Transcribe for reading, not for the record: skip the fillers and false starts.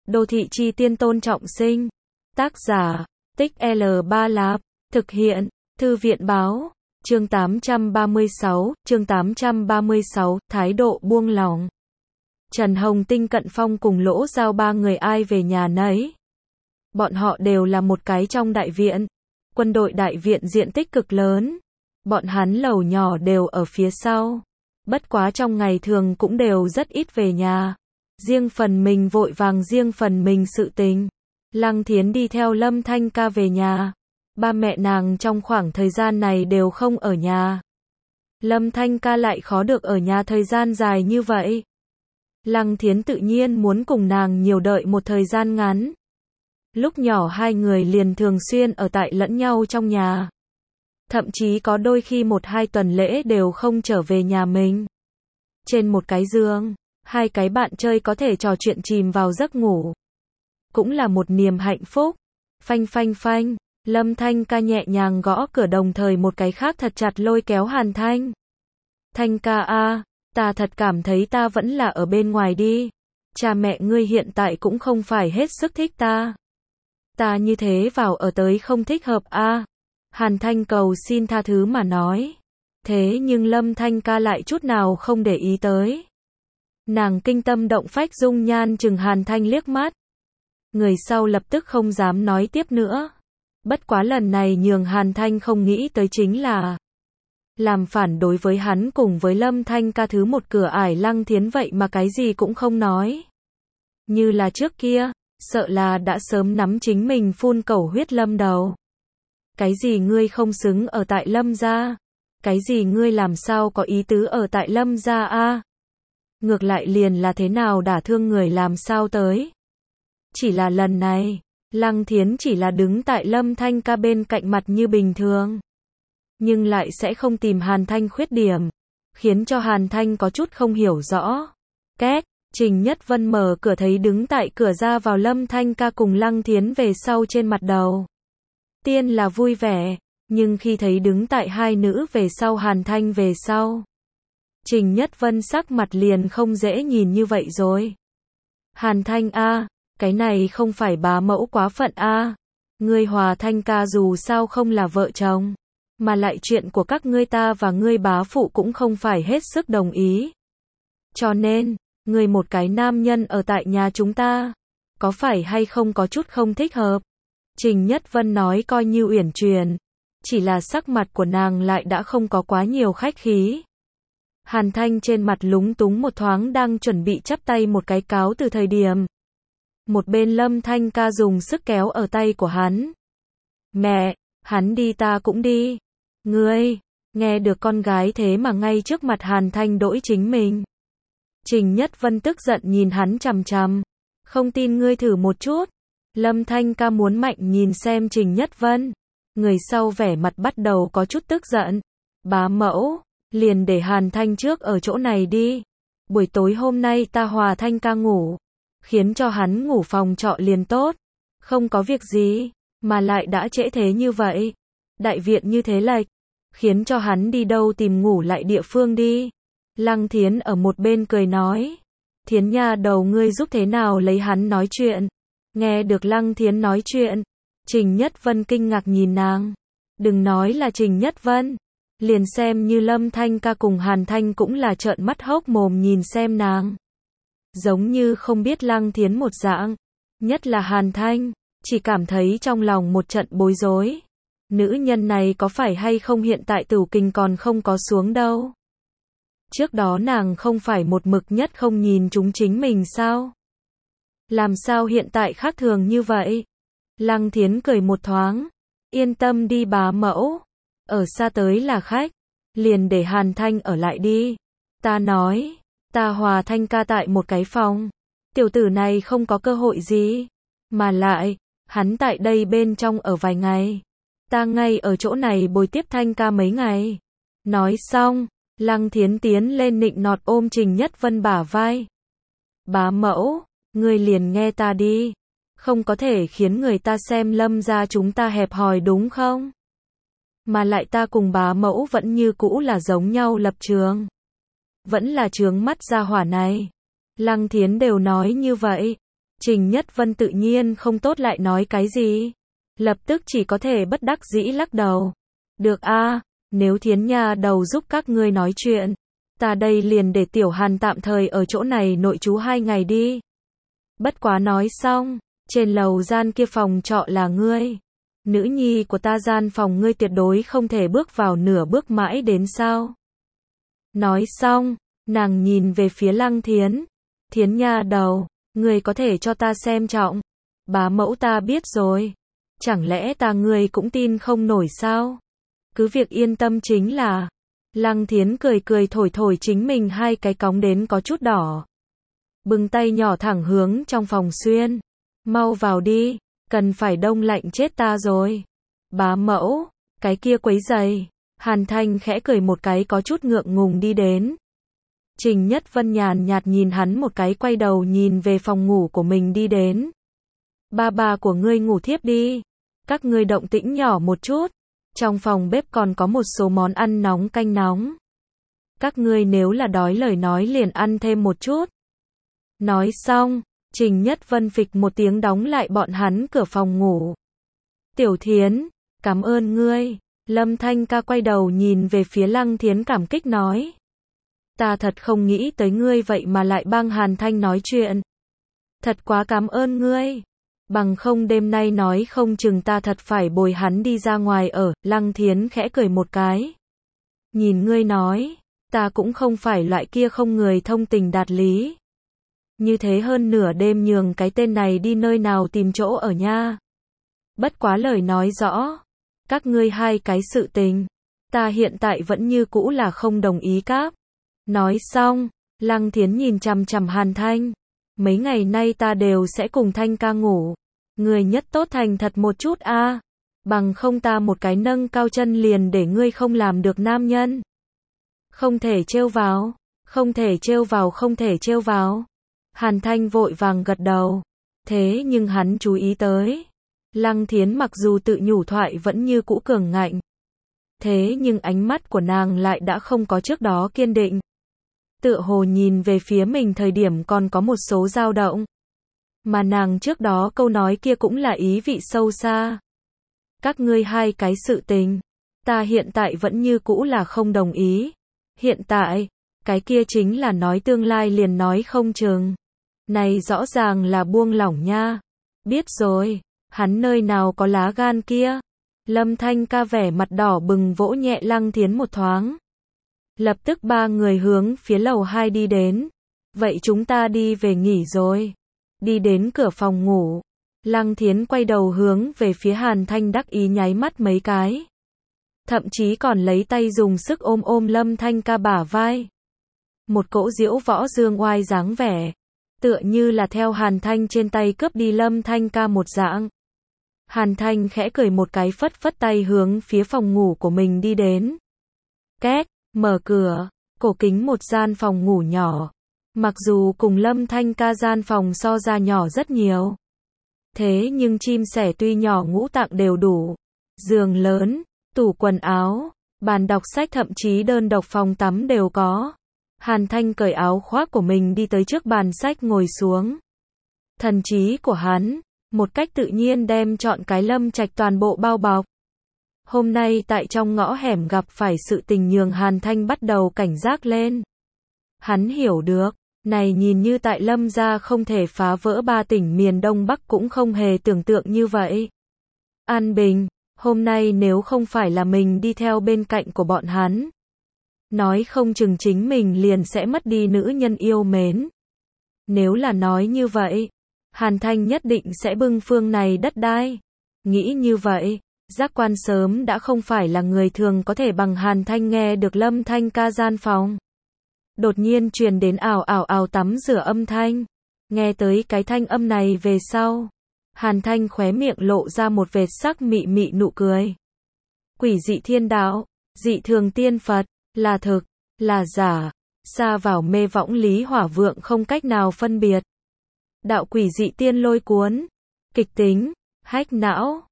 Đô thị chi tiên Tôn Trọng Sinh. Tác giả, Tích L3 Lạp. Thực hiện, Thư viện báo. Chương 836, thái độ buông lỏng. Trần Hồng Tinh, Cận Phong cùng Lỗ Giao ba người ai về nhà nấy. Bọn họ đều là một cái trong đại viện. Quân đội đại viện diện tích cực lớn. Bọn hắn lầu nhỏ đều ở phía sau. Bất quá trong ngày thường cũng đều rất ít về nhà. Riêng phần mình vội vàng riêng phần mình sự tình. Lăng Thiến đi theo Lâm Thanh Ca về nhà. Ba mẹ nàng trong khoảng thời gian này đều không ở nhà. Lâm Thanh Ca lại khó được ở nhà thời gian dài như vậy. Lăng Thiến tự nhiên muốn cùng nàng nhiều đợi một thời gian ngắn. Lúc nhỏ hai người liền thường xuyên ở tại lẫn nhau trong nhà. Thậm chí có đôi khi 1-2 tuần lễ đều không trở về nhà mình. Trên một cái giường, hai cái bạn chơi có thể trò chuyện chìm vào giấc ngủ. Cũng là một niềm hạnh phúc. Phanh phanh phanh, Lâm Thanh Ca nhẹ nhàng gõ cửa đồng thời một cái khác thật chặt lôi kéo Hàn Thanh. Thanh Ca a, ta thật cảm thấy ta vẫn là ở bên ngoài đi. Cha mẹ ngươi hiện tại cũng không phải hết sức thích ta. Ta như thế vào ở tới không thích hợp a. Hàn Thanh cầu xin tha thứ mà nói. Thế nhưng Lâm Thanh Ca lại chút nào không để ý tới. Nàng kinh tâm động phách dung nhan chừng Hàn Thanh liếc mắt. Người sau lập tức không dám nói tiếp nữa. Bất quá lần này nhường Hàn Thanh không nghĩ tới chính là làm phản đối với hắn cùng với Lâm Thanh Ca thứ một cửa ải Lăng Thiến vậy mà cái gì cũng không nói. Như là trước kia, sợ là đã sớm nắm chính mình phun cẩu huyết Lâm đầu. Cái gì ngươi không xứng ở tại Lâm gia? Cái gì ngươi làm sao có ý tứ ở tại Lâm gia a? Ngược lại liền là thế nào đả thương người làm sao tới? Chỉ là lần này, Lăng Thiến chỉ là đứng tại Lâm Thanh Ca bên cạnh mặt như bình thường. Nhưng lại sẽ không tìm Hàn Thanh khuyết điểm. Khiến cho Hàn Thanh có chút không hiểu rõ. Két, Trình Nhất Vân mở cửa thấy đứng tại cửa ra vào Lâm Thanh Ca cùng Lăng Thiến về sau trên mặt đầu. Tiên là vui vẻ, nhưng khi thấy đứng tại hai nữ về sau Hàn Thanh về sau. Trình Nhất Vân sắc mặt liền không dễ nhìn như vậy rồi. Hàn Thanh a, cái này không phải bá mẫu quá phận a. Ngươi hòa Thanh Ca dù sao không là vợ chồng. Mà lại chuyện của các ngươi ta và ngươi bá phụ cũng không phải hết sức đồng ý. Cho nên, ngươi một cái nam nhân ở tại nhà chúng ta. Có phải hay không có chút không thích hợp? Trình Nhất Vân nói coi như uyển chuyển. Chỉ là sắc mặt của nàng lại đã không có quá nhiều khách khí. Hàn Thanh trên mặt lúng túng một thoáng đang chuẩn bị chắp tay một cái cáo từ thời điểm. Một bên Lâm Thanh Ca dùng sức kéo ở tay của hắn. Mẹ, hắn đi ta cũng đi. Ngươi, nghe được con gái thế mà ngay trước mặt Hàn Thanh đỗi chính mình. Trình Nhất Vân tức giận nhìn hắn chằm chằm. Không tin ngươi thử một chút. Lâm Thanh Ca muốn mạnh nhìn xem Trình Nhất Vân. Người sau vẻ mặt bắt đầu có chút tức giận. Bá mẫu, liền để Hàn Thanh trước ở chỗ này đi. Buổi tối hôm nay ta hòa Thanh Ca ngủ. Khiến cho hắn ngủ phòng trọ liền tốt. Không có việc gì, mà lại đã trễ thế như vậy. Đại viện như thế lệch. Khiến cho hắn đi đâu tìm ngủ lại địa phương đi. Lăng Thiến ở một bên cười nói. Thiến nha đầu ngươi giúp thế nào lấy hắn nói chuyện. Nghe được Lăng Thiến nói chuyện. Trình Nhất Vân kinh ngạc nhìn nàng. Đừng nói là Trình Nhất Vân. Liền xem như Lâm Thanh Ca cùng Hàn Thanh cũng là trợn mắt hốc mồm nhìn xem nàng. Giống như không biết Lăng Thiến một dạng. Nhất là Hàn Thanh. Chỉ cảm thấy trong lòng một trận bối rối. Nữ nhân này có phải hay không hiện tại tửu kinh còn không có xuống đâu. Trước đó nàng không phải một mực nhất không nhìn chúng chính mình sao? Làm sao hiện tại khác thường như vậy? Lăng Thiến cười một thoáng. Yên tâm đi bá mẫu. Ở xa tới là khách. Liền để Hàn Thanh ở lại đi. Ta nói. Ta hòa Thanh Ca tại một cái phòng. Tiểu tử này không có cơ hội gì. Mà lại. Hắn tại đây bên trong ở vài ngày. Ta ngay ở chỗ này bồi tiếp Thanh Ca mấy ngày. Nói xong. Lăng Thiến tiến lên nịnh nọt ôm Trình Nhất Vân bả vai. Bá mẫu. Ngươi liền nghe ta đi. Không có thể khiến người ta xem Lâm gia chúng ta hẹp hòi đúng không? Mà lại ta cùng bá mẫu vẫn như cũ là giống nhau lập trường. Vẫn là chướng mắt gia hỏa này. Lăng Thiến đều nói như vậy. Trình Nhất Vân tự nhiên không tốt lại nói cái gì. Lập tức chỉ có thể bất đắc dĩ lắc đầu. Được a, nếu Thiến nha đầu giúp các ngươi nói chuyện, ta đây liền để Tiểu Hàn tạm thời ở chỗ này nội trú 2 ngày đi. Bất quá nói xong, trên lầu gian kia phòng trọ là ngươi. Nữ nhi của ta gian phòng ngươi tuyệt đối không thể bước vào nửa bước mãi đến sao. Nói xong, nàng nhìn về phía Lăng Thiến. Thiến nha đầu, ngươi có thể cho ta xem trọng. Bá mẫu ta biết rồi. Chẳng lẽ ta ngươi cũng tin không nổi sao? Cứ việc yên tâm chính là. Lăng Thiến cười cười thổi thổi chính mình 2 cái cóng đến có chút đỏ. Bưng tay nhỏ thẳng hướng trong phòng xuyên. Mau vào đi, cần phải đông lạnh chết ta rồi. Bá mẫu, cái kia quấy giày. Hàn Thanh khẽ cười một cái có chút ngượng ngùng đi đến. Trình Nhất Vân nhàn nhạt nhìn hắn một cái quay đầu nhìn về phòng ngủ của mình đi đến. Ba của ngươi ngủ thiếp đi. Các ngươi động tĩnh nhỏ một chút. Trong phòng bếp còn có một số món ăn nóng canh nóng. Các ngươi nếu là đói lời nói liền ăn thêm một chút. Nói xong, Trình Nhất Vân phịch một tiếng đóng lại bọn hắn cửa phòng ngủ. Tiểu Thiến, cảm ơn ngươi. Lâm Thanh ca quay đầu nhìn về phía Lăng Thiến cảm kích nói. Ta thật không nghĩ tới ngươi vậy mà lại bang Hàn Thanh nói chuyện. Thật quá cảm ơn ngươi. Bằng không đêm nay nói không chừng ta thật phải bồi hắn đi ra ngoài ở. Lăng Thiến khẽ cười một cái. Nhìn ngươi nói, ta cũng không phải loại kia không người thông tình đạt lý. Như thế hơn nửa đêm nhường cái tên này đi nơi nào tìm chỗ ở nha. Bất quá lời nói rõ. Các ngươi 2 cái sự tình. Ta hiện tại vẫn như cũ là không đồng ý cáp. Nói xong, Lăng Thiến nhìn chằm chằm Hàn Thanh. Mấy ngày nay ta đều sẽ cùng Thanh ca ngủ. Người nhất tốt thành thật một chút a. Bằng không ta một cái nâng cao chân liền để ngươi không làm được nam nhân. Không thể trêu vào. Không thể trêu vào, không thể trêu vào. Hàn Thanh vội vàng gật đầu. Thế nhưng hắn chú ý tới. Lăng Thiến mặc dù tự nhủ thoại vẫn như cũ cường ngạnh. Thế nhưng ánh mắt của nàng lại đã không có trước đó kiên định. Tựa hồ nhìn về phía mình thời điểm còn có một số dao động. Mà nàng trước đó câu nói kia cũng là ý vị sâu xa. Các ngươi 2 cái sự tình. Ta hiện tại vẫn như cũ là không đồng ý. Hiện tại, cái kia chính là nói tương lai liền nói không chừng. Này rõ ràng là buông lỏng nha. Biết rồi, hắn nơi nào có lá gan kia. Lâm Thanh ca vẻ mặt đỏ bừng vỗ nhẹ Lăng Thiến một thoáng. Lập tức 3 người hướng phía lầu 2 đi đến. Vậy chúng ta đi về nghỉ rồi. Đi đến cửa phòng ngủ. Lăng Thiến quay đầu hướng về phía Hàn Thanh đắc ý nháy mắt mấy cái. Thậm chí còn lấy tay dùng sức ôm Lâm Thanh ca bả vai. Một cỗ diễu võ dương oai dáng vẻ. Tựa như là theo Hàn Thanh trên tay cướp đi Lâm Thanh ca một dạng. Hàn Thanh khẽ cười một cái phất phất tay hướng phía phòng ngủ của mình đi đến. Két, mở cửa, cổ kính một gian phòng ngủ nhỏ. Mặc dù cùng Lâm Thanh ca gian phòng so ra nhỏ rất nhiều. Thế nhưng chim sẻ tuy nhỏ ngũ tạng đều đủ. Giường lớn, tủ quần áo, bàn đọc sách thậm chí đơn độc phòng tắm đều có. Hàn Thanh cởi áo khoác của mình đi tới trước bàn sách ngồi xuống. Thần trí của hắn, một cách tự nhiên đem trọn cái Lâm Trạch toàn bộ bao bọc. Hôm nay tại trong ngõ hẻm gặp phải sự tình nhường Hàn Thanh bắt đầu cảnh giác lên. Hắn hiểu được, này nhìn như tại Lâm gia không thể phá vỡ 3 tỉnh miền Đông Bắc cũng không hề tưởng tượng như vậy. An Bình, hôm nay nếu không phải là mình đi theo bên cạnh của bọn hắn, nói không chừng chính mình liền sẽ mất đi nữ nhân yêu mến. Nếu là nói như vậy, Hàn Thanh nhất định sẽ bưng phương này đất đai. Nghĩ như vậy, giác quan sớm đã không phải là người thường có thể bằng. Hàn Thanh nghe được Lâm Thanh ca gian phòng. Đột nhiên truyền đến ào ào ào tắm rửa âm thanh. Nghe tới cái thanh âm này về sau, Hàn Thanh khóe miệng lộ ra một vệt sắc mị mị nụ cười. Quỷ dị thiên đạo, dị thường tiên Phật, là thực, là giả, xa vào mê võng lý hỏa vượng không cách nào phân biệt. Đạo quỷ dị tiên lôi cuốn, kịch tính, hách não,